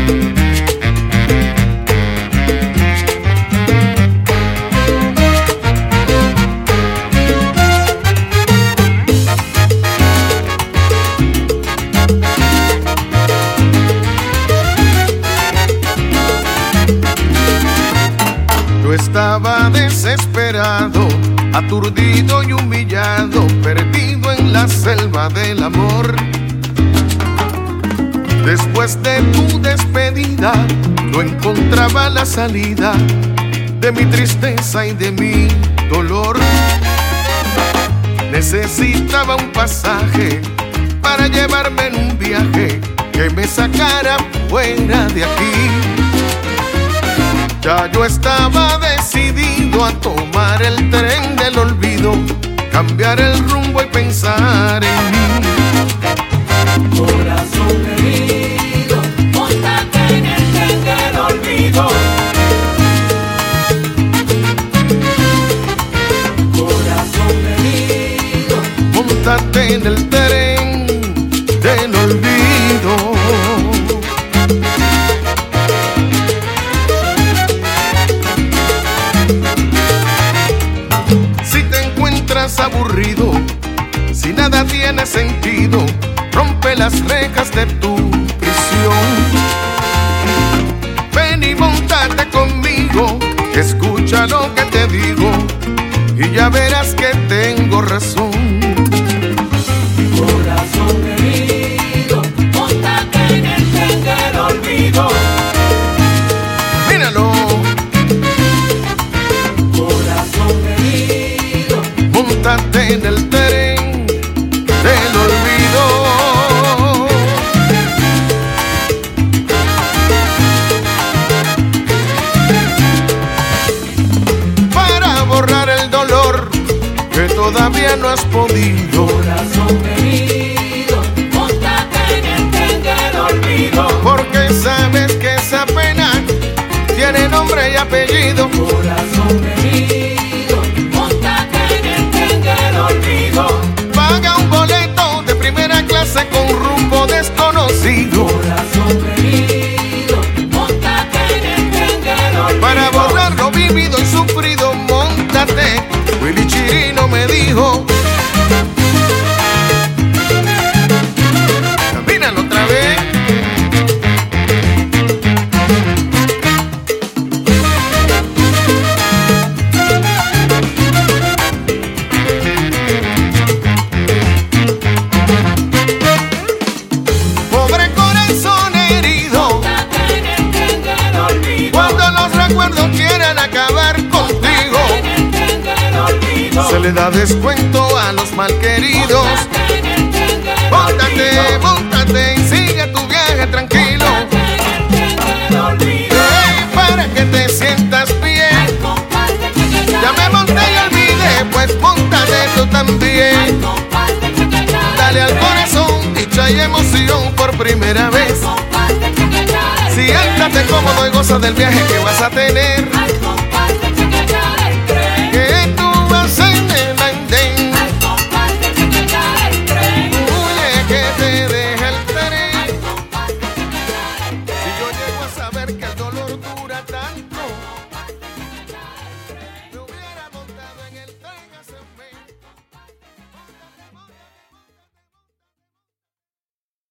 Estaba desesperado, aturdido y humillado, perdido en la selva del amor. Después de tu despedida, no encontraba la salida de mi tristeza y de mi dolor. Necesitaba un pasaje para llevarme en un viaje que me sacara fuera de aquí. Ya yo estaba decidido a tomar el tren del olvido, cambiar el rumbo y pensar en mí. Corazón herido, móntate en el tren del olvido. Corazón herido, móntate en el tren del olvido. Aburrido, si nada tiene sentido, rompe las rejas de tu prisión. Ven y móntate conmigo, escucha lo que te digo, y ya verás que tengo razón. Corazón herido, móntate en el tren del olvido. Míralo. Móntate en el tren del olvido. Para borrar el dolor que todavía no has podido. Corazón herido, móntate en el tren del olvido. Porque sabes que esa pena tiene nombre y apellido. Corazón herido, móntate en el tren del olvido. Paga un boleto de primera clase con rumbo desconocido. Corazón herido, móntate en el tren del olvido. Para borrar lo vivido y sufrido, móntate. Willy Chirino me dijo. Camínalo otra vez. Cuando quieran acabar contigo, se le da descuento a los malqueridos. Móntate, móntate y sigue tu viaje tranquilo. Hey, para que te sientas bien. Ya me monté y olvidé, pues móntate tú también. Dale al corazón dicha y emoción por primera vez. Siéntate cómodo y goza del viaje que vas a tener.